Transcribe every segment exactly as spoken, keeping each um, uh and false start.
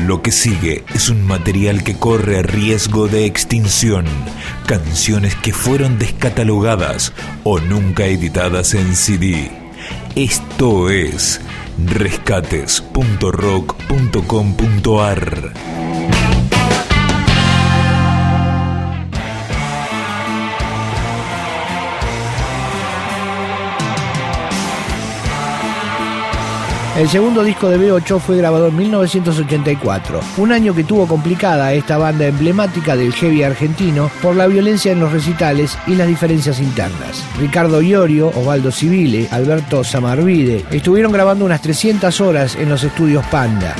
Lo que sigue es un material que corre riesgo de extinción. Canciones que fueron descatalogadas o nunca editadas en C D. Esto es rescates punto rock punto com punto a r. El segundo disco de B ocho fue grabado en mil novecientos ochenta y cuatro, un año que tuvo complicada a esta banda emblemática del heavy argentino por la violencia en los recitales y las diferencias internas. Ricardo Iorio, Osvaldo Civile, Alberto Samarvide estuvieron grabando unas trescientas horas en los estudios Panda.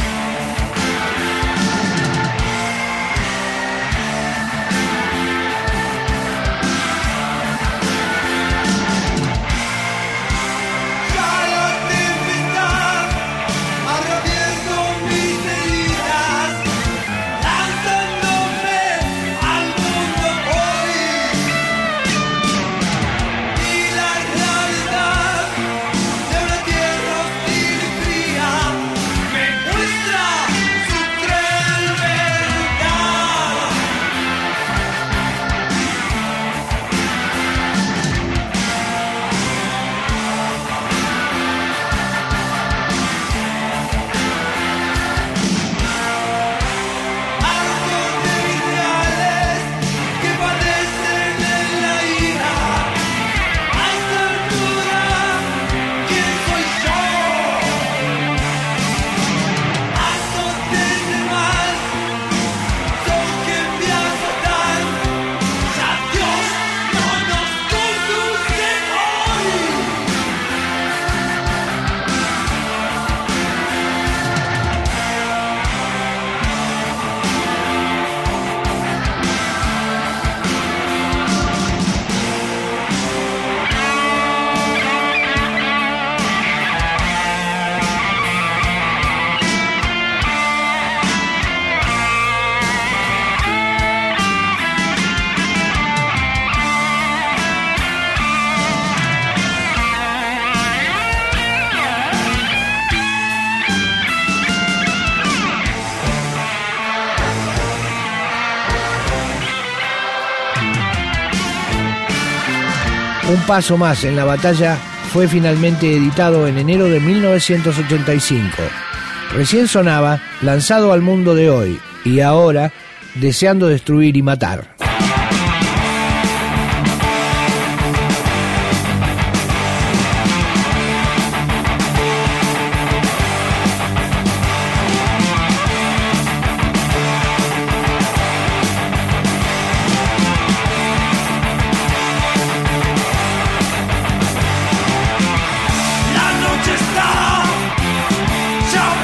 Un paso más en la batalla fue finalmente editado en enero de mil novecientos ochenta y cinco. Recién sonaba Lanzado al mundo de hoy y ahora Deseando destruir y matar.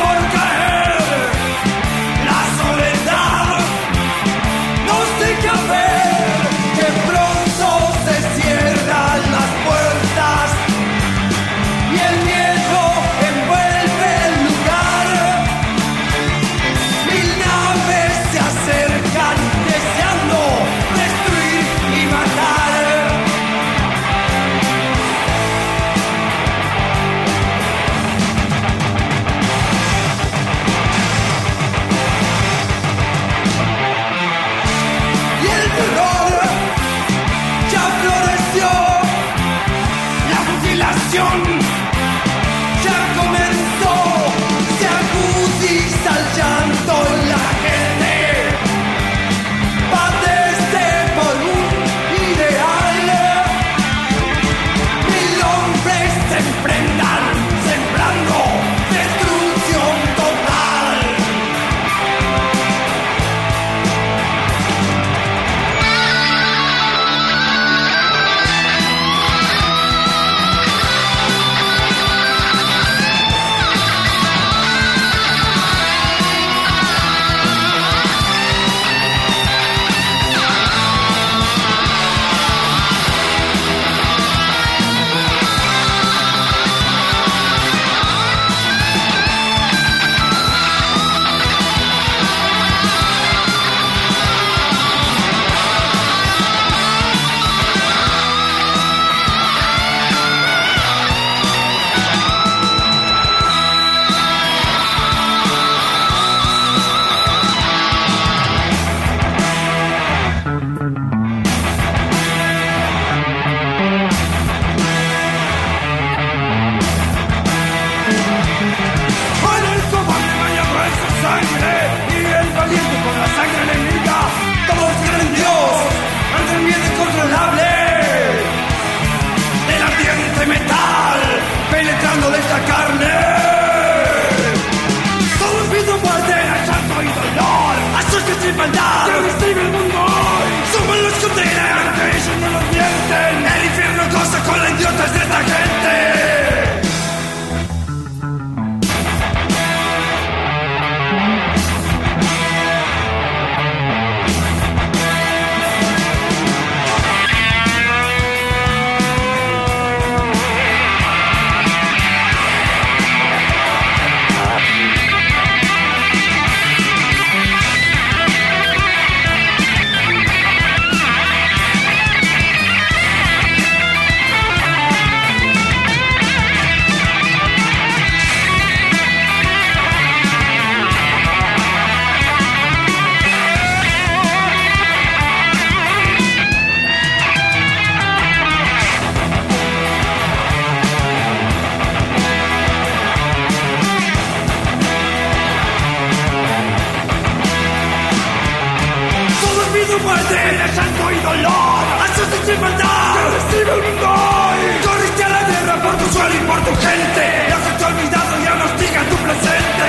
Come fuerte de llanto y dolor, ansioso sin maldad, que recibe el mundo hoy. Corriste a la guerra por tu suelo y por tu gente, y has hecho olvidado y aún hostiga tu presente.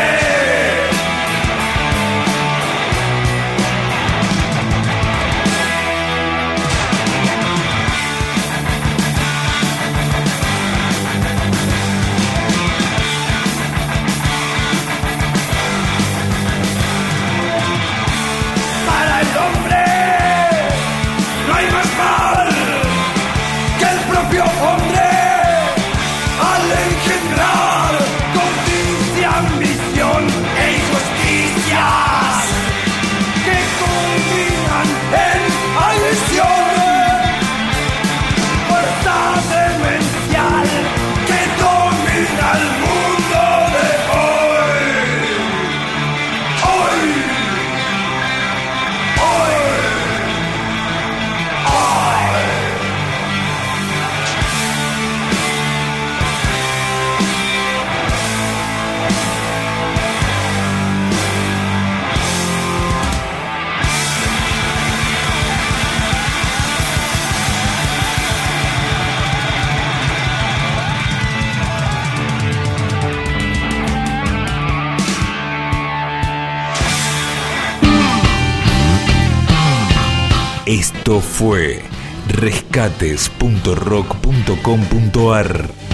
Esto fue rescates punto rock punto com punto ar.